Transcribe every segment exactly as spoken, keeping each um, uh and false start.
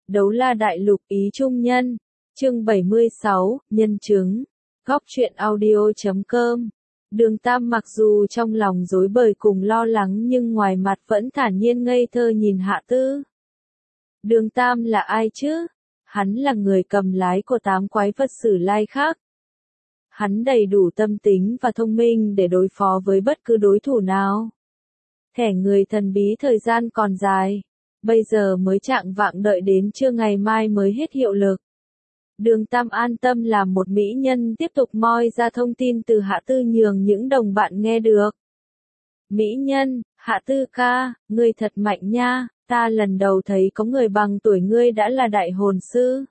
Đấu La Đại Lục ý trung nhân. Chương bảy mươi sáu, nhân chứng. Góc truyện audio chấm com. Đường Tam mặc dù trong lòng rối bời cùng lo lắng nhưng ngoài mặt vẫn thản nhiên ngây thơ nhìn Hạ Tư. Đường Tam là ai chứ? Hắn là người cầm lái của tám quái vật sử lai khác. Hắn đầy đủ tâm tính và thông minh để đối phó với bất cứ đối thủ nào. Thẻ người thần bí thời gian còn dài. Bây giờ mới chạng vạng đợi đến trưa ngày mai mới hết hiệu lực. Đường Tam an tâm làm một mỹ nhân tiếp tục moi ra thông tin từ Hạ Tư nhường những đồng bạn nghe được. Mỹ nhân, Hạ Tư ca, ngươi thật mạnh nha, ta lần đầu thấy có người bằng tuổi ngươi đã là đại hồn sư.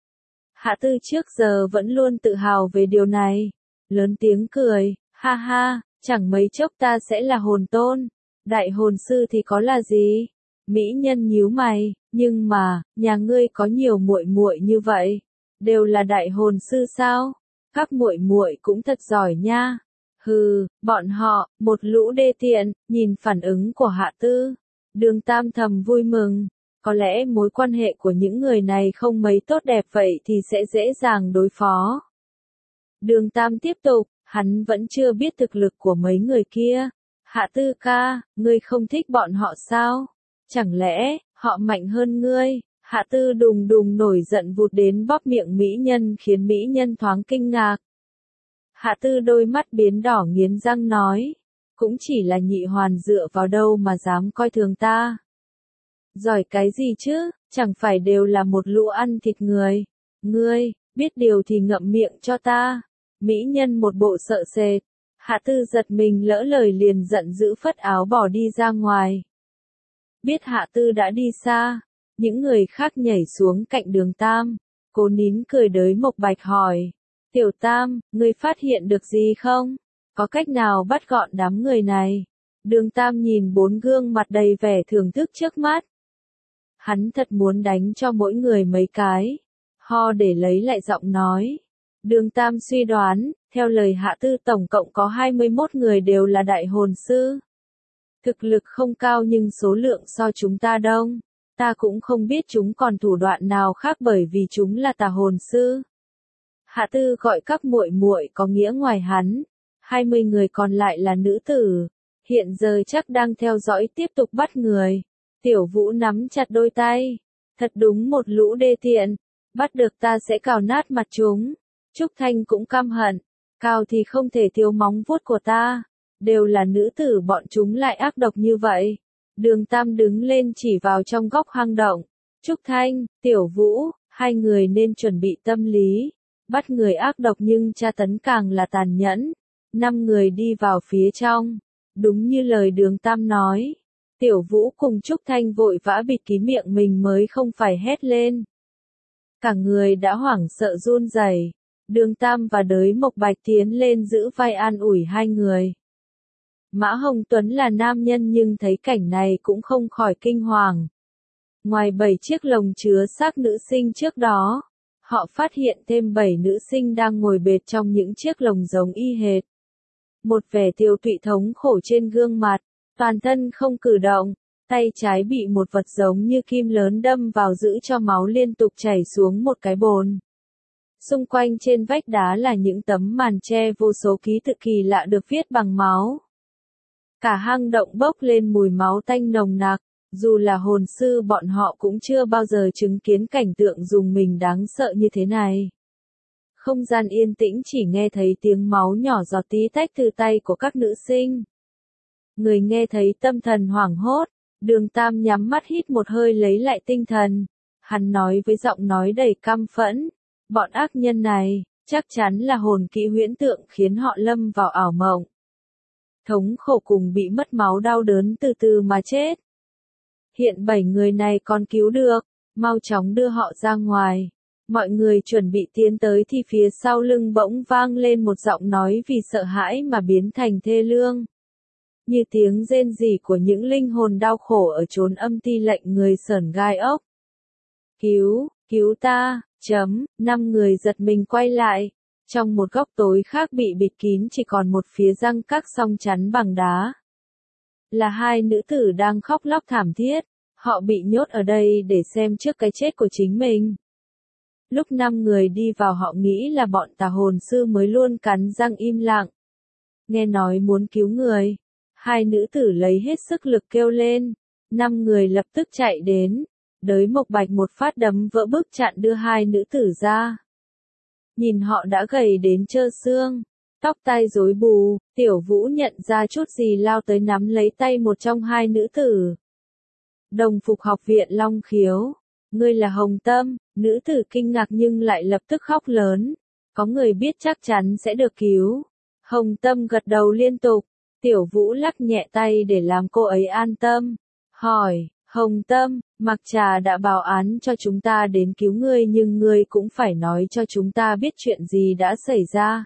Hạ Tư trước giờ vẫn luôn tự hào về điều này. Lớn tiếng cười, ha ha, chẳng mấy chốc ta sẽ là hồn tôn. Đại hồn sư thì có là gì? Mỹ nhân nhíu mày, nhưng mà, nhà ngươi có nhiều muội muội như vậy, đều là đại hồn sư sao? Các muội muội cũng thật giỏi nha. Hừ, bọn họ, một lũ đê tiện. Nhìn phản ứng của Hạ Tư, Đường Tam thầm vui mừng. Có lẽ mối quan hệ của những người này không mấy tốt đẹp vậy thì sẽ dễ dàng đối phó. Đường Tam tiếp tục, hắn vẫn chưa biết thực lực của mấy người kia. Hạ Tư ca, ngươi không thích bọn họ sao? Chẳng lẽ, họ mạnh hơn ngươi? Hạ Tư đùng đùng nổi giận vụt đến bóp miệng mỹ nhân khiến mỹ nhân thoáng kinh ngạc. Hạ Tư đôi mắt biến đỏ nghiến răng nói, cũng chỉ là nhị hoàn dựa vào đâu mà dám coi thường ta. Giỏi cái gì chứ, chẳng phải đều là một lũ ăn thịt người. Ngươi, biết điều thì ngậm miệng cho ta. Mỹ nhân một bộ sợ sệt. Hạ Tư giật mình lỡ lời liền giận dữ phất áo bỏ đi ra ngoài. Biết Hạ Tư đã đi xa, những người khác nhảy xuống cạnh Đường Tam. Cô nín cười đới Mộc Bạch hỏi, Tiểu Tam, ngươi phát hiện được gì không? Có cách nào bắt gọn đám người này? Đường Tam nhìn bốn gương mặt đầy vẻ thưởng thức trước mắt. Hắn thật muốn đánh cho mỗi người mấy cái. Ho để lấy lại giọng nói. Đường Tam suy đoán, theo lời Hạ Tư tổng cộng có hai mươi mốt người đều là đại hồn sư. Thực lực không cao nhưng số lượng so chúng ta đông. Ta cũng không biết chúng còn thủ đoạn nào khác bởi vì chúng là tà hồn sư. Hạ Tư gọi các muội muội có nghĩa ngoài hắn. hai mươi người còn lại là nữ tử. Hiện giờ chắc đang theo dõi tiếp tục bắt người. Tiểu Vũ nắm chặt đôi tay. Thật đúng một lũ đê tiện. Bắt được ta sẽ cào nát mặt chúng. Trúc Thanh cũng căm hận. Cào thì không thể thiếu móng vuốt của ta. Đều là nữ tử bọn chúng lại ác độc như vậy. Đường Tam đứng lên chỉ vào trong góc hang động. Trúc Thanh, Tiểu Vũ, hai người nên chuẩn bị tâm lý. Bắt người ác độc nhưng tra tấn càng là tàn nhẫn. Năm người đi vào phía trong. Đúng như lời Đường Tam nói. Tiểu Vũ cùng Trúc Thanh vội vã bịt kín miệng mình mới không phải hét lên. Cả người đã hoảng sợ run rẩy. Đường Tam và Đới Mộc Bạch tiến lên giữ vai an ủi hai người. Mã Hồng Tuấn là nam nhân nhưng thấy cảnh này cũng không khỏi kinh hoàng. Ngoài bảy chiếc lồng chứa xác nữ sinh trước đó, họ phát hiện thêm bảy nữ sinh đang ngồi bệt trong những chiếc lồng giống y hệt. Một vẻ tiêu tụy thống khổ trên gương mặt, toàn thân không cử động, tay trái bị một vật giống như kim lớn đâm vào giữ cho máu liên tục chảy xuống một cái bồn. Xung quanh trên vách đá là những tấm màn che vô số ký tự kỳ lạ được viết bằng máu. Cả hang động bốc lên mùi máu tanh nồng nặc, dù là hồn sư bọn họ cũng chưa bao giờ chứng kiến cảnh tượng dùng mình đáng sợ như thế này. Không gian yên tĩnh chỉ nghe thấy tiếng máu nhỏ giọt tí tách từ tay của các nữ sinh. Người nghe thấy tâm thần hoảng hốt, Đường Tam nhắm mắt hít một hơi lấy lại tinh thần. Hắn nói với giọng nói đầy căm phẫn, bọn ác nhân này, chắc chắn là hồn kỹ huyễn tượng khiến họ lâm vào ảo mộng. Thống khổ cùng bị mất máu đau đớn từ từ mà chết. Hiện bảy người này còn cứu được, mau chóng đưa họ ra ngoài. Mọi người chuẩn bị tiến tới thì phía sau lưng bỗng vang lên một giọng nói vì sợ hãi mà biến thành thê lương. Như tiếng rên rỉ của những linh hồn đau khổ ở chốn âm ti lệnh người sởn gai ốc. Cứu, cứu ta, chấm, năm người giật mình quay lại. Trong một góc tối khác bị bịt kín chỉ còn một phía răng các song chắn bằng đá. Là hai nữ tử đang khóc lóc thảm thiết. Họ bị nhốt ở đây để xem trước cái chết của chính mình. Lúc năm người đi vào họ nghĩ là bọn tà hồn sư mới luôn cắn răng im lặng. Nghe nói muốn cứu người. Hai nữ tử lấy hết sức lực kêu lên. Năm người lập tức chạy đến. Đới Mộc Bạch một phát đấm vỡ bức chặn đưa hai nữ tử ra. Nhìn họ đã gầy đến trơ xương. Tóc tai rối bù, Tiểu Vũ nhận ra chút gì lao tới nắm lấy tay một trong hai nữ tử. Đồng phục học viện Long Khiếu. Ngươi là Hồng Tâm, nữ tử kinh ngạc nhưng lại lập tức khóc lớn. Có người biết chắc chắn sẽ được cứu. Hồng Tâm gật đầu liên tục. Tiểu Vũ lắc nhẹ tay để làm cô ấy an tâm. Hỏi, Hồng Tâm, Mặc Trà đã báo án cho chúng ta đến cứu ngươi nhưng ngươi cũng phải nói cho chúng ta biết chuyện gì đã xảy ra.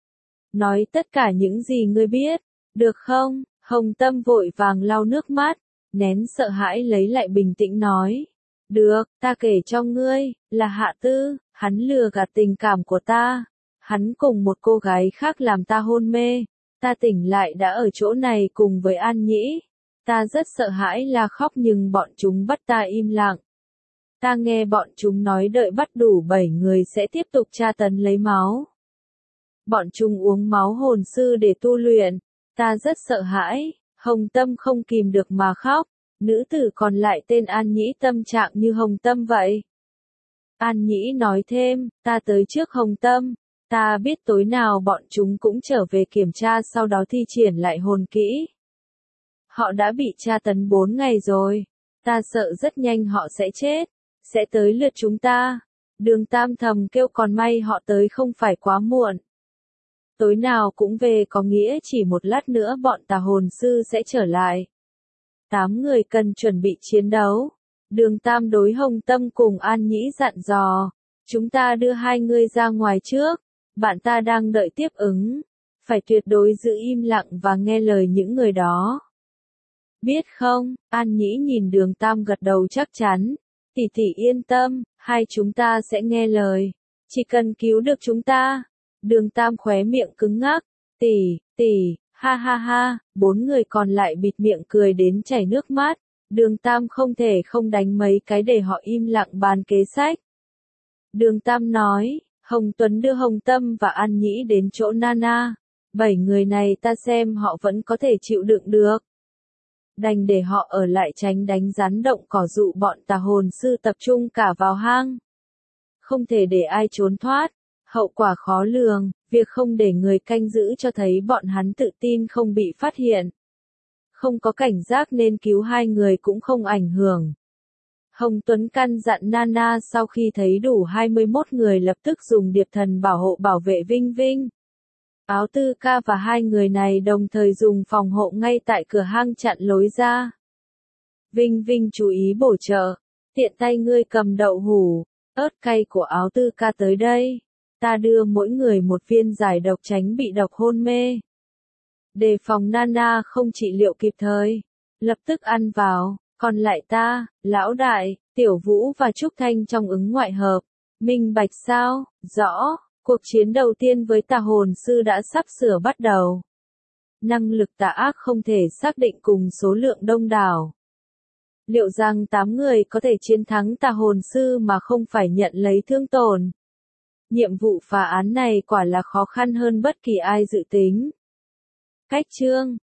Nói tất cả những gì ngươi biết, được không? Hồng Tâm vội vàng lau nước mắt, nén sợ hãi lấy lại bình tĩnh nói. Được, ta kể cho ngươi, là Hạ Tư, hắn lừa gạt tình cảm của ta. Hắn cùng một cô gái khác làm ta hôn mê. Ta tỉnh lại đã ở chỗ này cùng với An Nhĩ. Ta rất sợ hãi là khóc nhưng bọn chúng bắt ta im lặng. Ta nghe bọn chúng nói đợi bắt đủ bảy người sẽ tiếp tục tra tấn lấy máu. Bọn chúng uống máu hồn sư để tu luyện. Ta rất sợ hãi, Hồng Tâm không kìm được mà khóc. Nữ tử còn lại tên An Nhĩ tâm trạng như Hồng Tâm vậy. An Nhĩ nói thêm, ta tới trước Hồng Tâm. Ta biết tối nào bọn chúng cũng trở về kiểm tra sau đó thi triển lại hồn kỹ. Họ đã bị tra tấn bốn ngày rồi. Ta sợ rất nhanh họ sẽ chết. Sẽ tới lượt chúng ta. Đường Tam thầm kêu còn may họ tới không phải quá muộn. Tối nào cũng về có nghĩa chỉ một lát nữa bọn tà hồn sư sẽ trở lại. Tám người cần chuẩn bị chiến đấu. Đường Tam đối Hồng Tâm cùng An Nhĩ dặn dò. Chúng ta đưa hai người ra ngoài trước. Bạn ta đang đợi tiếp ứng. Phải tuyệt đối giữ im lặng và nghe lời những người đó. Biết không? An Nhĩ nhìn Đường Tam gật đầu chắc chắn. Tỷ tỷ yên tâm, hai chúng ta sẽ nghe lời. Chỉ cần cứu được chúng ta. Đường Tam khóe miệng cứng ngắc. Tỷ, tỷ, ha ha ha, bốn người còn lại bịt miệng cười đến chảy nước mắt. Đường Tam không thể không đánh mấy cái để họ im lặng bàn kế sách. Đường Tam nói, Hồng Tuấn đưa Hồng Tâm và An Nhĩ đến chỗ Nana. Bảy người này ta xem họ vẫn có thể chịu đựng được. Đành để họ ở lại tránh đánh rắn động cỏ dụ bọn tà hồn sư tập trung cả vào hang. Không thể để ai trốn thoát. Hậu quả khó lường, việc không để người canh giữ cho thấy bọn hắn tự tin không bị phát hiện. Không có cảnh giác nên cứu hai người cũng không ảnh hưởng. Hồng Tuấn căn dặn Nana sau khi thấy đủ hai mươi mốt người lập tức dùng điệp thần bảo hộ bảo vệ Vinh Vinh. Áo Tư Ca và hai người này đồng thời dùng phòng hộ ngay tại cửa hang chặn lối ra. Vinh Vinh chú ý bổ trợ. Tiện tay ngươi cầm đậu hủ, ớt cay của Áo Tư Ca tới đây. Ta đưa mỗi người một viên giải độc tránh bị độc hôn mê. Đề phòng Nana không trị liệu kịp thời. Lập tức ăn vào. Còn lại ta, Lão Đại, Tiểu Vũ và Trúc Thanh trong ứng ngoại hợp. Minh bạch sao? Rõ. Cuộc chiến đầu tiên với tà hồn sư đã sắp sửa bắt đầu. Năng lực tà ác không thể xác định cùng số lượng đông đảo. Liệu rằng tám người có thể chiến thắng tà hồn sư mà không phải nhận lấy thương tổn? Nhiệm vụ phá án này quả là khó khăn hơn bất kỳ ai dự tính. Cách chương